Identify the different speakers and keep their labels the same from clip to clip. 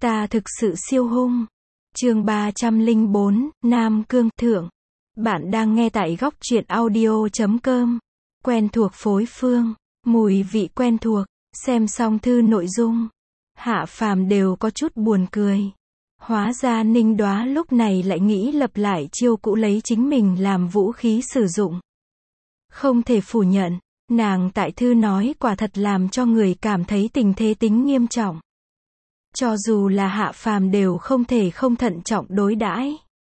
Speaker 1: Ta thực sự siêu hung. Chương 304, Nam Cương Thượng. Bạn đang nghe tại góc truyện audio.com. Quen thuộc phối phương, mùi vị quen thuộc. Xem xong thư nội dung, Hạ Phàm đều có chút buồn cười. Hóa ra Ninh Đoá lúc này lại nghĩ lập lại chiêu cũ lấy chính mình làm vũ khí sử dụng. Không thể phủ nhận, nàng tại thư nói quả thật làm cho người cảm thấy tình thế tính nghiêm trọng. Cho dù là Hạ Phàm đều không thể không thận trọng đối đãi.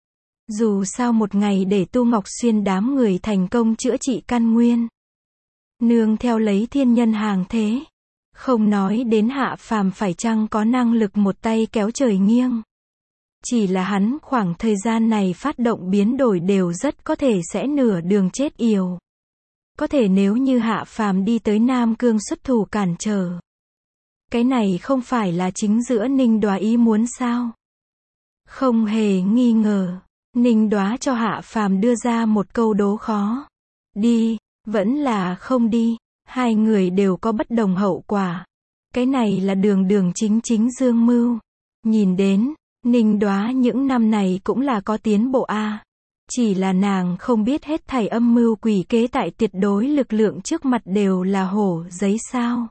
Speaker 1: Dù sao một ngày để Tu Ngọc Xuyên đám người thành công chữa trị căn nguyên, nương theo lấy thiên nhân hàng thế, không nói đến Hạ Phàm phải chăng có năng lực một tay kéo trời nghiêng. Chỉ là hắn khoảng thời gian này phát động biến đổi đều rất có thể sẽ nửa đường chết yểu. Có thể nếu như Hạ Phàm đi tới Nam Cương xuất thủ cản trở. Cái này không phải là chính giữa Ninh Đoá ý muốn sao? Không hề nghi ngờ, Ninh Đoá cho Hạ Phàm đưa ra một câu đố khó. Đi, vẫn là không đi, hai người đều có bất đồng hậu quả. Cái này là đường đường chính chính dương mưu. Nhìn đến, Ninh Đoá những năm này cũng là có tiến bộ a. Chỉ là nàng không biết hết thảy âm mưu quỷ kế tại tuyệt đối lực lượng trước mặt đều là hổ giấy sao.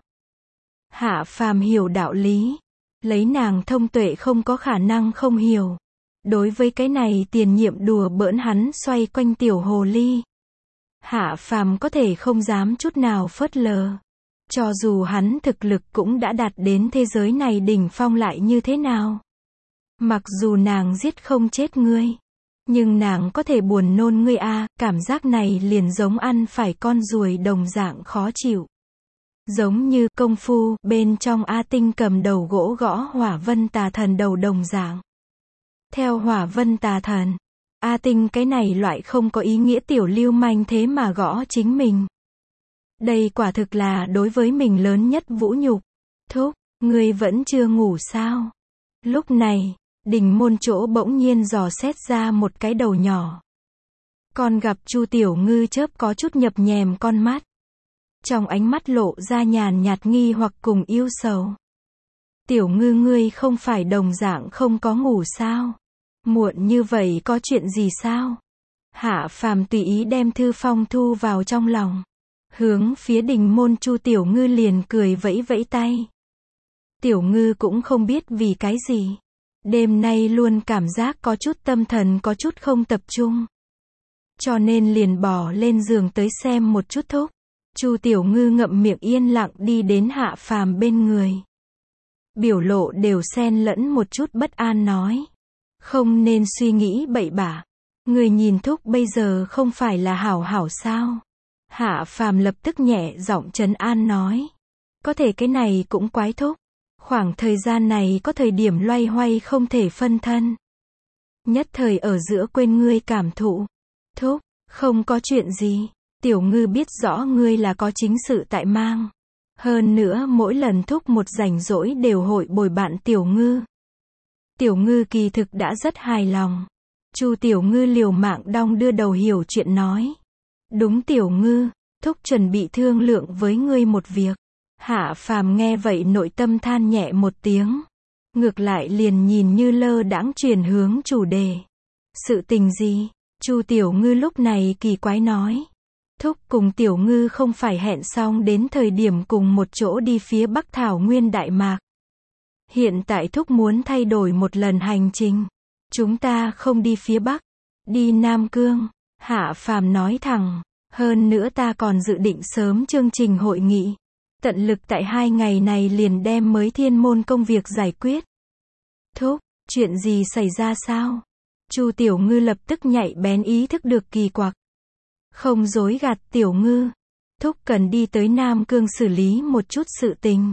Speaker 1: Hạ Phàm hiểu đạo lý, lấy nàng thông tuệ không có khả năng không hiểu. Đối với cái này tiền nhiệm đùa bỡn hắn xoay quanh tiểu hồ ly, Hạ Phàm có thể không dám chút nào phớt lờ. Cho dù hắn thực lực cũng đã đạt đến thế giới này đỉnh phong lại như thế nào. Mặc dù nàng giết không chết ngươi, nhưng nàng có thể buồn nôn ngươi a, cảm giác này liền giống ăn phải con ruồi đồng dạng khó chịu. Giống như công phu bên trong A Tinh cầm đầu gỗ gõ Hỏa Vân Tà Thần đầu đồng dạng. Theo Hỏa Vân Tà Thần, A Tinh cái này loại không có ý nghĩa tiểu lưu manh thế mà gõ chính mình. Đây quả thực là đối với mình lớn nhất vũ nhục. Thúc, ngươi vẫn chưa ngủ sao? Lúc này, đình môn chỗ bỗng nhiên dò xét ra một cái đầu nhỏ. Còn gặp Chu Tiểu Ngư chớp có chút nhập nhèm con mắt. Trong ánh mắt lộ ra nhàn nhạt nghi hoặc cùng yêu sầu. Tiểu Ngư ngươi không phải đồng dạng không có ngủ sao? Muộn như vậy có chuyện gì sao? Hạ Phàm tùy ý đem thư phong thu vào trong lòng. Hướng phía đình môn Chu Tiểu Ngư liền cười vẫy vẫy tay. Tiểu Ngư cũng không biết vì cái gì. Đêm nay luôn cảm giác có chút tâm thần có chút không tập trung. Cho nên liền bỏ lên giường tới xem một chút thúc. Chu Tiểu Ngư ngậm miệng yên lặng đi đến Hạ Phàm bên người. Biểu lộ đều xen lẫn một chút bất an nói. Không nên suy nghĩ bậy bạ. Người nhìn thúc bây giờ không phải là hảo hảo sao? Hạ Phàm lập tức nhẹ giọng trấn an nói. Có thể cái này cũng quái thúc. Khoảng thời gian này có thời điểm loay hoay không thể phân thân. Nhất thời ở giữa quên ngươi cảm thụ. Thúc, không có chuyện gì. Tiểu Ngư biết rõ ngươi là có chính sự tại mang. Hơn nữa mỗi lần thúc một rảnh rỗi đều hội bồi bạn Tiểu Ngư. Tiểu Ngư kỳ thực đã rất hài lòng. Chu Tiểu Ngư liều mạng đong đưa đầu hiểu chuyện nói. Đúng Tiểu Ngư, thúc chuẩn bị thương lượng với ngươi một việc. Hạ Phàm nghe vậy nội tâm than nhẹ một tiếng. Ngược lại liền nhìn như lơ đãng chuyển hướng chủ đề. Sự tình gì? Chu Tiểu Ngư lúc này kỳ quái nói. Thúc cùng Tiểu Ngư không phải hẹn xong đến thời điểm cùng một chỗ đi phía Bắc Thảo Nguyên Đại Mạc. Hiện tại thúc muốn thay đổi một lần hành trình. Chúng ta không đi phía Bắc, đi Nam Cương. Hạ Phàm nói thẳng. Hơn nữa ta còn dự định sớm chương trình hội nghị. Tận lực tại 2 ngày này liền đem mới thiên môn công việc giải quyết. Thúc, chuyện gì xảy ra sao? Chu Tiểu Ngư lập tức nhạy bén ý thức được kỳ quặc. Không dối gạt Tiểu Ngư. Thúc cần đi tới Nam Cương xử lý một chút sự tình.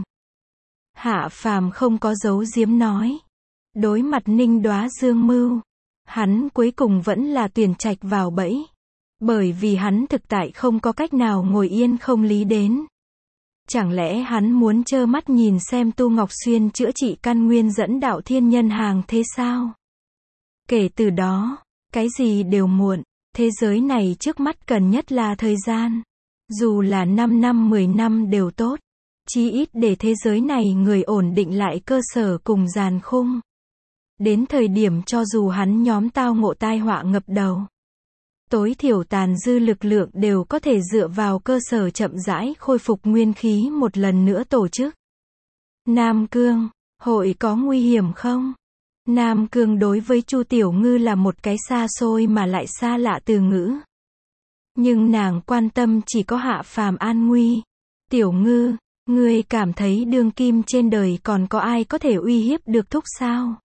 Speaker 1: Hạ Phàm không có giấu giếm nói. Đối mặt Ninh Đoá dương mưu, hắn cuối cùng vẫn là tuyển trạch vào bẫy. Bởi vì hắn thực tại không có cách nào ngồi yên không lý đến. Chẳng lẽ hắn muốn trơ mắt nhìn xem Tu Ngọc Xuyên chữa trị căn nguyên dẫn đạo thiên nhân hàng thế sao? Kể từ đó, cái gì đều muộn. Thế giới này trước mắt cần nhất là thời gian. Dù là 5 năm 10 năm đều tốt. chí ít để thế giới này người ổn định lại cơ sở cùng giàn khung. Đến thời điểm cho dù hắn nhóm tao ngộ tai họa ngập đầu, tối thiểu tàn dư lực lượng đều có thể dựa vào cơ sở chậm rãi khôi phục nguyên khí một lần nữa tổ chức. Nam Cương, hội có nguy hiểm không? Nam Cương đối với Chu Tiểu Ngư là một cái xa xôi mà lại xa lạ từ ngữ. Nhưng nàng quan tâm chỉ có Hạ Phàm an nguy. Tiểu Ngư, ngươi cảm thấy đương kim trên đời còn có ai có thể uy hiếp được thúc sao?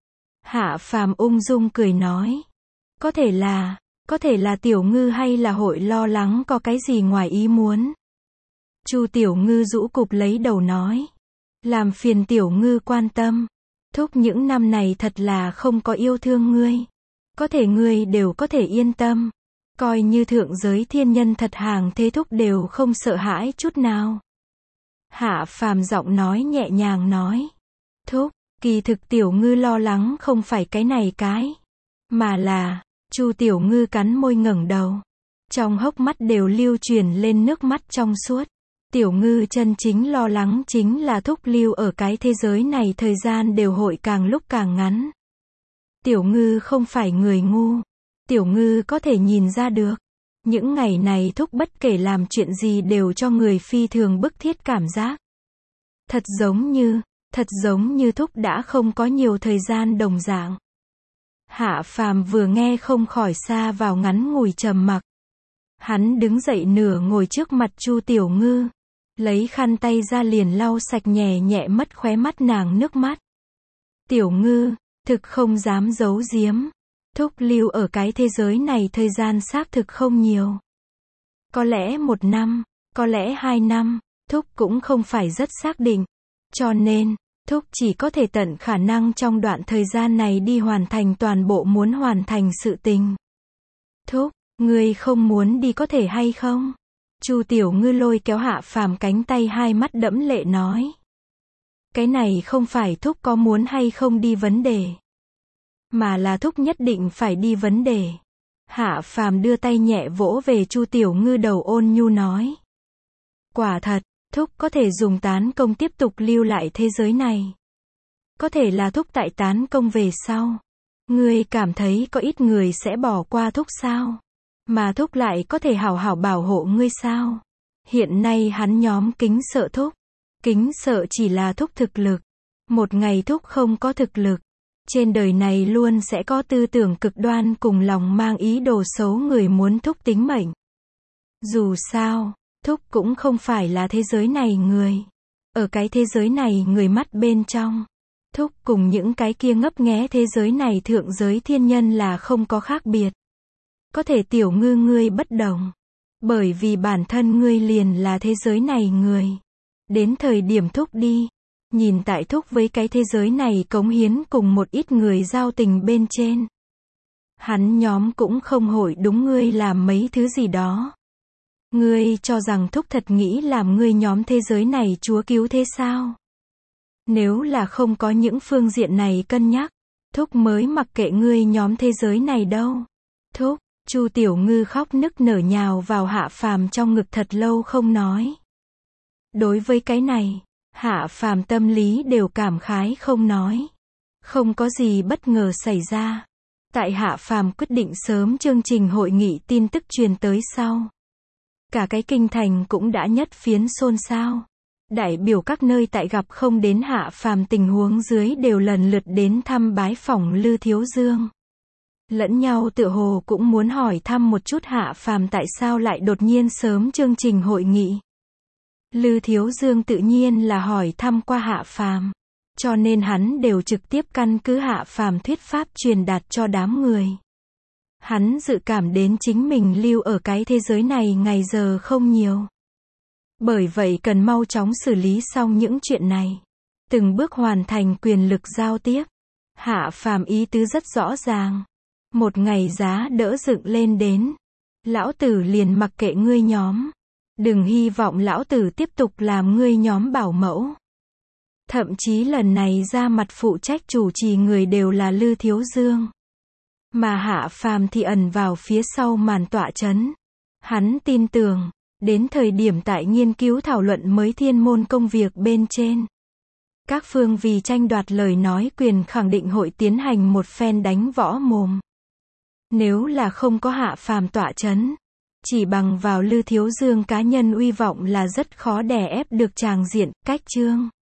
Speaker 1: Hạ Phàm ung dung cười nói. Có thể là Tiểu Ngư hay là hội lo lắng có cái gì ngoài ý muốn. Chu Tiểu Ngư rũ cụp lấy đầu nói. Làm phiền Tiểu Ngư quan tâm. Thúc những năm này thật là không có yêu thương ngươi. Có thể ngươi đều có thể yên tâm. Coi như thượng giới thiên nhân thật hàng thế thúc đều không sợ hãi chút nào. Hạ Phàm giọng nói nhẹ nhàng nói. Thúc, kỳ thực Tiểu Ngư lo lắng không phải cái này cái. Mà là, Chu Tiểu Ngư cắn môi ngẩng đầu. Trong hốc mắt đều lưu truyền lên nước mắt trong suốt. Tiểu Ngư chân chính lo lắng chính là thúc lưu ở cái thế giới này thời gian đều hội càng lúc càng ngắn. Tiểu Ngư không phải người ngu. Tiểu Ngư có thể nhìn ra được. Những ngày này thúc bất kể làm chuyện gì đều cho người phi thường bức thiết cảm giác. Thật giống như thúc đã không có nhiều thời gian đồng dạng. Hạ Phàm vừa nghe không khỏi xa vào ngắn ngủi trầm mặc. Hắn đứng dậy nửa ngồi trước mặt Chu Tiểu Ngư. Lấy khăn tay ra liền lau sạch nhẹ nhẹ mất khóe mắt nàng nước mắt. Tiểu Ngư, thực không dám giấu giếm. Thúc lưu ở cái thế giới này thời gian xác thực không nhiều. Có lẽ 1 năm, có lẽ 2 năm, thúc cũng không phải rất xác định. Cho nên, thúc chỉ có thể tận khả năng trong đoạn thời gian này đi hoàn thành toàn bộ muốn hoàn thành sự tình. Thúc, ngươi không muốn đi có thể hay không? Chu Tiểu Ngư lôi kéo Hạ Phàm cánh tay hai mắt đẫm lệ nói. Cái này không phải thúc có muốn hay không đi vấn đề. Mà là thúc nhất định phải đi vấn đề. Hạ Phàm đưa tay nhẹ vỗ về Chu Tiểu Ngư đầu ôn nhu nói. Quả thật, thúc có thể dùng tán công tiếp tục lưu lại thế giới này. Có thể là thúc tại tán công về sau. Ngươi cảm thấy có ít người sẽ bỏ qua thúc sao? Mà thúc lại có thể hảo hảo bảo hộ ngươi sao? Hiện nay hắn nhóm kính sợ thúc. Kính sợ chỉ là thúc thực lực. Một ngày thúc không có thực lực. Trên đời này luôn sẽ có tư tưởng cực đoan cùng lòng mang ý đồ xấu người muốn thúc tính mệnh. Dù sao, thúc cũng không phải là thế giới này người. Ở cái thế giới này người mắt bên trong. Thúc cùng những cái kia ngấp nghé thế giới này thượng giới thiên nhân là không có khác biệt. Có thể Tiểu Ngư ngươi bất đồng. Bởi vì bản thân ngươi liền là thế giới này người. Đến thời điểm thúc đi. Nhìn tại thúc với cái thế giới này cống hiến cùng một ít người giao tình bên trên. Hắn nhóm cũng không hội đúng ngươi làm mấy thứ gì đó. Ngươi cho rằng thúc thật nghĩ làm ngươi nhóm thế giới này chúa cứu thế sao? Nếu là không có những phương diện này cân nhắc, thúc mới mặc kệ ngươi nhóm thế giới này đâu. Thúc, Chu Tiểu Ngư khóc nức nở nhào vào Hạ Phàm trong ngực thật lâu không nói. Đối với cái này, Hạ Phàm tâm lý đều cảm khái không nói. Không có gì bất ngờ xảy ra. Tại Hạ Phàm quyết định sớm chương trình hội nghị tin tức truyền tới sau. Cả cái kinh thành cũng đã nhất phiến xôn xao. Đại biểu các nơi tại gặp không đến Hạ Phàm tình huống dưới đều lần lượt đến thăm bái phỏng Lư Thiếu Dương. Lẫn nhau tựa hồ cũng muốn hỏi thăm một chút Hạ Phàm tại sao lại đột nhiên sớm chương trình hội nghị. Lư Thiếu Dương tự nhiên là hỏi thăm qua Hạ Phàm, cho nên hắn đều trực tiếp căn cứ Hạ Phàm thuyết pháp truyền đạt cho đám người. Hắn dự cảm đến chính mình lưu ở cái thế giới này ngày giờ không nhiều. Bởi vậy cần mau chóng xử lý xong những chuyện này. Từng bước hoàn thành quyền lực giao tiếp. Hạ Phàm ý tứ rất rõ ràng. Một ngày giá đỡ dựng lên đến. Lão tử liền mặc kệ ngươi nhóm. Đừng hy vọng lão tử tiếp tục làm ngươi nhóm bảo mẫu. Thậm chí lần này ra mặt phụ trách chủ trì người đều là Lư Thiếu Dương. Mà Hạ Phàm thì ẩn vào phía sau màn tọa chấn. Hắn tin tưởng, Đến thời điểm tại nghiên cứu thảo luận mới thiên môn công việc bên trên. Các phương vì tranh đoạt lời nói quyền khẳng định hội tiến hành một phen đánh võ mồm. Nếu là không có Hạ Phàm tọa chấn, chỉ bằng vào Lư Thiếu Dương cá nhân uy vọng là rất khó đè ép được tràng diện, cách chương.